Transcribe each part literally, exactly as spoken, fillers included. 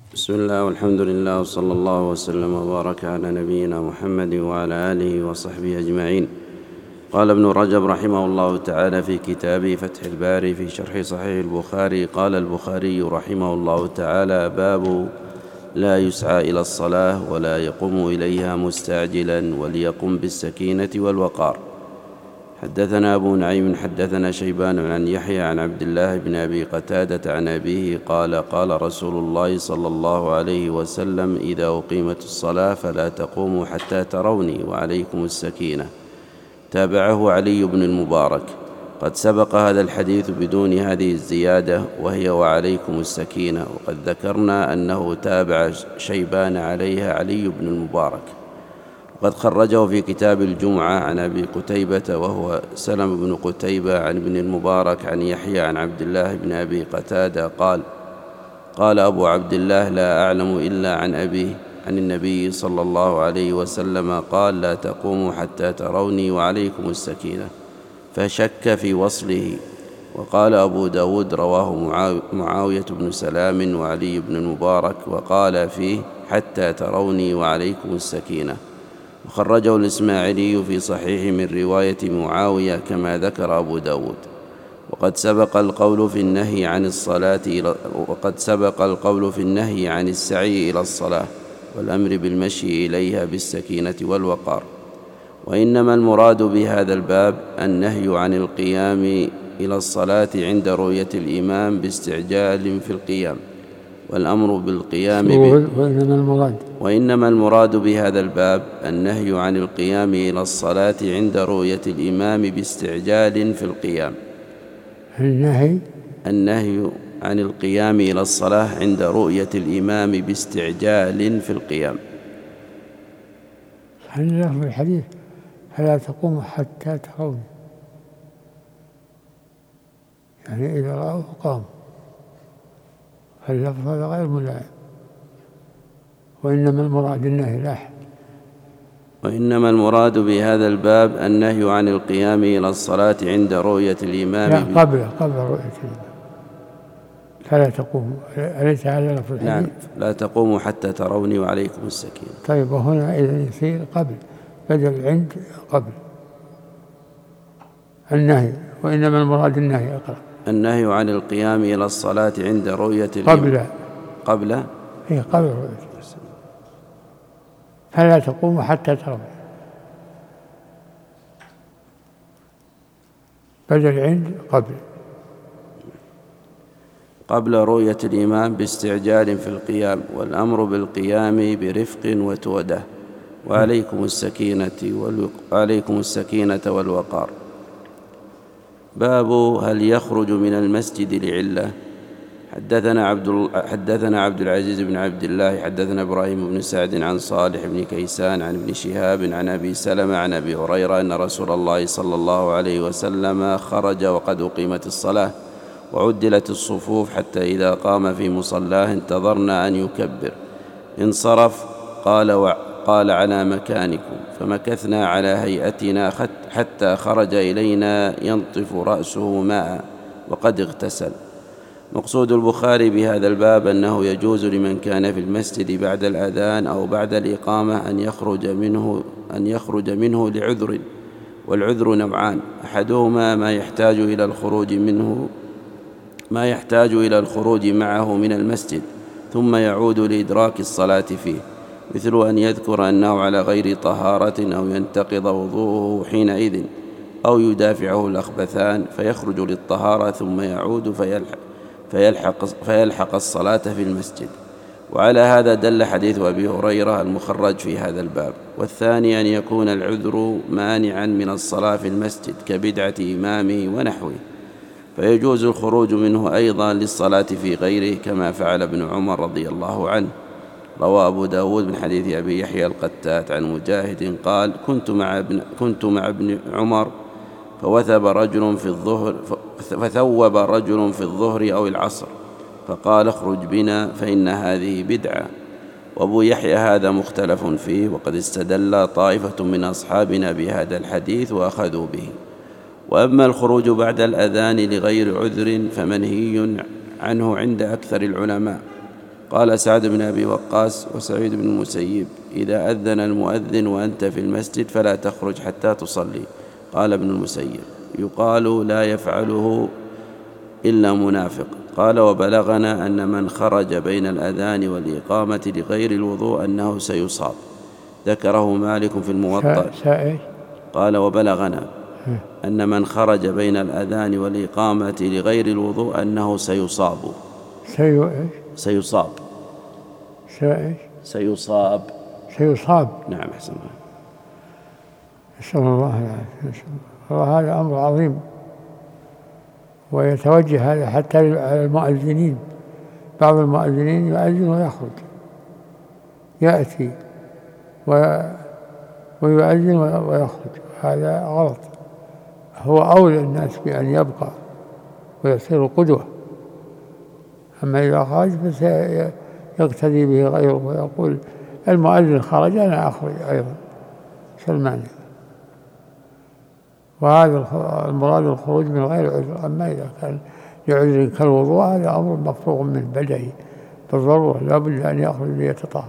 بسم الله والحمد لله وصلى الله وسلم وبارك على نبينا محمد وعلى آله وصحبه أجمعين. قال ابن رجب رحمه الله تعالى في كتابه فتح الباري في شرح صحيح البخاري: قال البخاري رحمه الله تعالى: باب لا يسعى إلى الصلاة ولا يقوم إليها مستعجلا وليقم بالسكينة والوقار. حدثنا أبو نعيم حدثنا شيبان عن يحيى عن عبد الله بن أبي قتادة عن أبيه قال: قال رسول الله صلى الله عليه وسلم: إذا أقيمت الصلاة فلا تقوموا حتى تروني وعليكم السكينة. تابعه علي بن المبارك. قد سبق هذا الحديث بدون هذه الزيادة وهي وعليكم السكينة، وقد ذكرنا أنه تابع شيبان عليها علي بن المبارك. وقد خرجه في كتاب الجمعة عن أبي قتيبة وهو سلم بن قتيبة عن ابن المبارك عن يحيى عن عبد الله بن أبي قتادة قال: قال أبو عبد الله: لا أعلم إلا عن أبيه عن النبي صلى الله عليه وسلم قال: لا تقوموا حتى تروني وعليكم السكينة، فشك في وصله. وقال أبو داود: رواه معاوية بن سلام وعلي بن المبارك وقال فيه: حتى تروني وعليكم السكينة. وخرجه الإسماعيلي في صحيح من رواية معاوية كما ذكر أبو داود. وقد سبق القول في النهي عن الصلاة إلى وقد سبق القول في النهي عن السعي إلى الصلاة والأمر بالمشي إليها بالسكينة والوقار. وإنما المراد بهذا الباب النهي عن القيام إلى الصلاة عند رؤية الإمام باستعجال في القيام، والأمر بالقيام ب... وإنما المراد وإنما المراد بهذا الباب النهي عن القيام إلى الصلاة عند رؤية الإمام باستعجال في القيام. النهي النهي عن القيام إلى الصلاة عند رؤية الإمام باستعجال في القيام. عن لفظ الحديث: فلا تقوم حتى ترون، يعني إذا رأوا قاموا، فاللفظ هذا غير ملائم. وإنما المراد النهي لاحق. وإنما المراد بهذا الباب النهي عن القيام إلى الصلاة عند رؤية الإمام لا قبل قبل رؤية الإمام. فلا تقوموا، أليس هذا لفظ الحديث؟ نعم، لا تقوموا حتى تروني وعليكم السكينة. طيب، وهنا إذا يصير قبل بدل عند قبل النهي. وإنما المراد النهي. أقرأ: النهي عن القيام إلى الصلاة عند رؤية الإمام قبل قبل هي قبل رؤية الإمام. فلا تقوموا حتى تروا بدل عند قبل قبل رؤية الإمام باستعجال في القيام، والأمر بالقيام برفق وتودة، وعليكم السكينة وعليكم السكينة والوقار. باب هل يخرج من المسجد لعلة. حدثنا عبد حدثنا عبد العزيز بن عبد الله حدثنا إبراهيم بن سعد عن صالح بن كيسان عن ابن شهاب عن أبي سلمة عن أبي هريرة أن رسول الله صلى الله عليه وسلم خرج وقد أقيمت الصلاة وعدلت الصفوف، حتى إذا قام في مصلاه انتظرنا أن يكبر، انصرف قال قال على مكانكم، فمكثنا على هيئتنا حتى خرج إلينا ينطف رأسه ماء وقد اغتسل. مقصود البخاري بهذا الباب أنه يجوز لمن كان في المسجد بعد الأذان أو بعد الإقامة أن يخرج منه أن يخرج منه لعذر، والعذر نوعان: أحدهما ما يحتاج إلى الخروج منه ما يحتاج إلى الخروج معه من المسجد ثم يعود لإدراك الصلاة فيه، مثل أن يذكر أنه على غير طهارة أو ينتقض وضوءه حينئذ، أو يدافعه الأخبثان فيخرج للطهارة ثم يعود فيلحق, فيلحق, فيلحق الصلاة في المسجد. وعلى هذا دل حديث أبي هريرة المخرج في هذا الباب. والثاني أن يكون العذر مانعا من الصلاة في المسجد كبدعة إمامه ونحوه، فيجوز الخروج منه أيضا للصلاة في غيره، كما فعل ابن عمر رضي الله عنه. روى أبو داود من حديث أبي يحيى القتات عن مجاهد قال: كنت مع ابن, كنت مع ابن عمر فوثب رجل في الظهر فثوب رجل في الظهر أو العصر، فقال: اخرج بنا فإن هذه بدعة. وأبو يحيى هذا مختلف فيه، وقد استدل طائفة من أصحابنا بهذا الحديث وأخذوا به. وأما الخروج بعد الأذان لغير عذر فمنهي عنه عند أكثر العلماء، قال سعد بن أبي وقاص وسعيد بن المسيب: إذا أذن المؤذن وأنت في المسجد فلا تخرج حتى تصلي. قال ابن المسيب: يقال لا يفعله إلا منافق. قال: وبلغنا أن من خرج بين الأذان والإقامة لغير الوضوء أنه سيصاب. ذكره مالك في الموطأ. قال: وبلغنا أن من خرج بين الأذان والإقامة لغير الوضوء أنه سيصاب. سيصاب سيصاب سيصاب نعم أحسن الله. نسأل الله العافية. وهذا أمر عظيم، ويتوجه هذا حتى على المؤذنين. بعض المؤذنين يؤذن ويخرج، يأتي ويؤذن ويخرج، هذا غلط. هو أولى الناس بأن يبقى ويصير قدوة، أما إذا خرج فسيقتدي به غيره ويقول المؤذن خرج أنا أخرج أيضا، شو المعنى؟ وهذا المراد الخروج من غير عذر. أما إذا كان لعذر كالوضوء هذا أمر مفروغ منه بدعي بالضرورة، لا بد أن يخرج ليتطهر.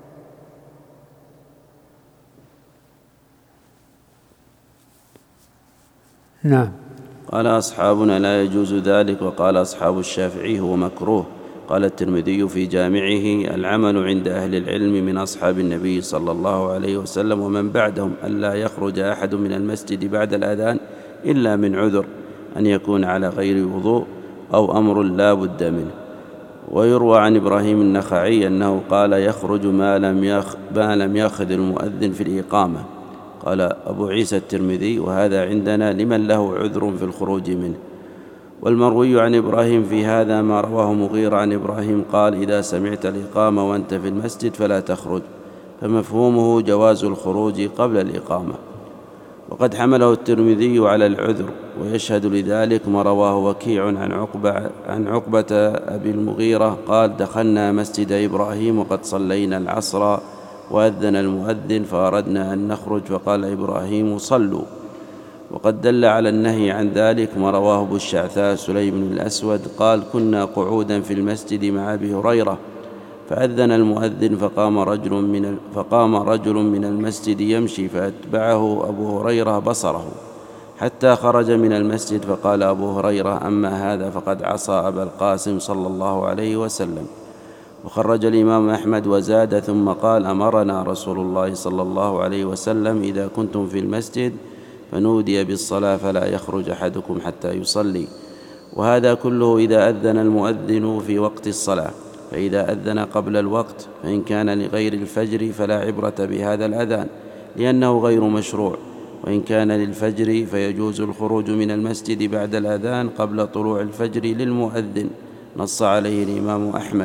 نعم. قال أصحابنا لا يجوز ذلك، وقال أصحاب الشافعي هو مكروه. قال الترمذي في جامعه: العمل عند أهل العلم من أصحاب النبي صلى الله عليه وسلم ومن بعدهم ألا يخرج أحد من المسجد بعد الأذان إلا من عذر، أن يكون على غير وضوء أو أمر لا بد منه. ويروى عن إبراهيم النخعي أنه قال: يخرج ما لم يخ ما لم يأخذ المؤذن في الإقامة. قال أبو عيسى الترمذي: وهذا عندنا لمن له عذر في الخروج منه. والمروي عن إبراهيم في هذا ما رواه مغيرة عن إبراهيم قال: إذا سمعت الإقامة وأنت في المسجد فلا تخرج، فمفهومه جواز الخروج قبل الإقامة. وقد حمله الترمذي على العذر، ويشهد لذلك ما رواه وكيع عن عقبة, عن عقبة أبي المغيرة قال: دخلنا مسجد إبراهيم وقد صلينا العصر وأذن المؤذن فأردنا أن نخرج، فقال إبراهيم: صلوا. وقد دل على النهي عن ذلك ما رواه أبو الشعثاء سليم بن الأسود قال: كنا قعودا في المسجد مع أبي هريرة فأذن المؤذن فقام رجل من فقام رجل من المسجد يمشي، فأتبعه أبو هريرة بصره حتى خرج من المسجد، فقال أبو هريرة: أما هذا فقد عصى أبا القاسم صلى الله عليه وسلم. وخرج الإمام أحمد وزاد ثم قال: أمرنا رسول الله صلى الله عليه وسلم إذا كنتم في المسجد فنودي بالصلاة فلا يخرج أحدكم حتى يصلي. وهذا كله إذا أذن المؤذن في وقت الصلاة، فإذا أذن قبل الوقت فإن كان لغير الفجر فلا عبرة بهذا الأذان لأنه غير مشروع، وإن كان للفجر فيجوز الخروج من المسجد بعد الأذان قبل طلوع الفجر للمؤذن، نص عليه الإمام أحمد.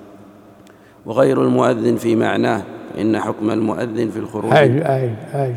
وغير المؤذن في معناه، فإن حكم المؤذن في الخروج آي آي آي.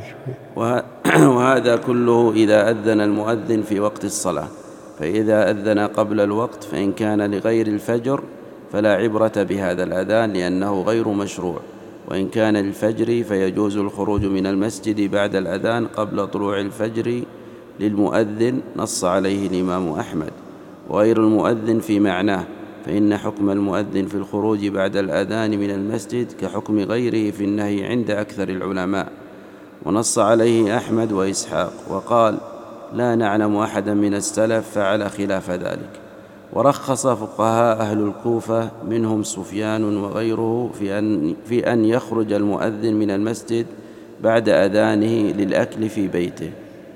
وهذا كله إذا أذن المؤذن في وقت الصلاة، فإذا أذن قبل الوقت فإن كان لغير الفجر فلا عبرة بهذا الأذان لأنه غير مشروع، وإن كان للفجر فيجوز الخروج من المسجد بعد الأذان قبل طلوع الفجر للمؤذن، نص عليه الإمام أحمد. وغير المؤذن في معناه، فإن حكم المؤذن في الخروج بعد الأذان من المسجد كحكم غيره في النهي عند أكثر العلماء، ونص عليه أحمد وإسحاق، وقال: لا نعلم أحدا من السلف فعل خلاف ذلك. ورخص فقهاء أهل الكوفة منهم سفيان وغيره في أن, في أن يخرج المؤذن من المسجد بعد أذانه للأكل في بيته.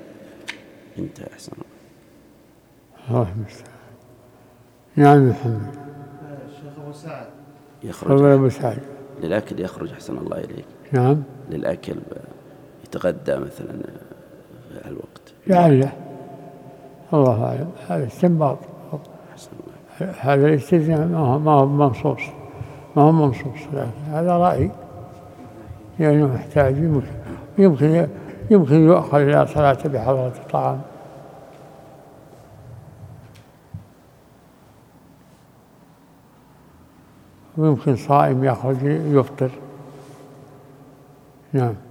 انت أحسن الله المستعان. نعم محمد. الشيخ أبو سعد يخرج أبو سعد للأكل، يخرج أحسن الله إليك. نعم للأكل يتغدى مثلا في الوقت لعله، الله أعلم. هذا استنباط، هذا الاستثناء ما هو منصوص ما هو منصوص لكن هذا رأي يعني محتاج، يمكن يمكن يؤخذ إلى صلاة بحضرة الطعام. ويمكن صائم يخرج يفطر. نعم.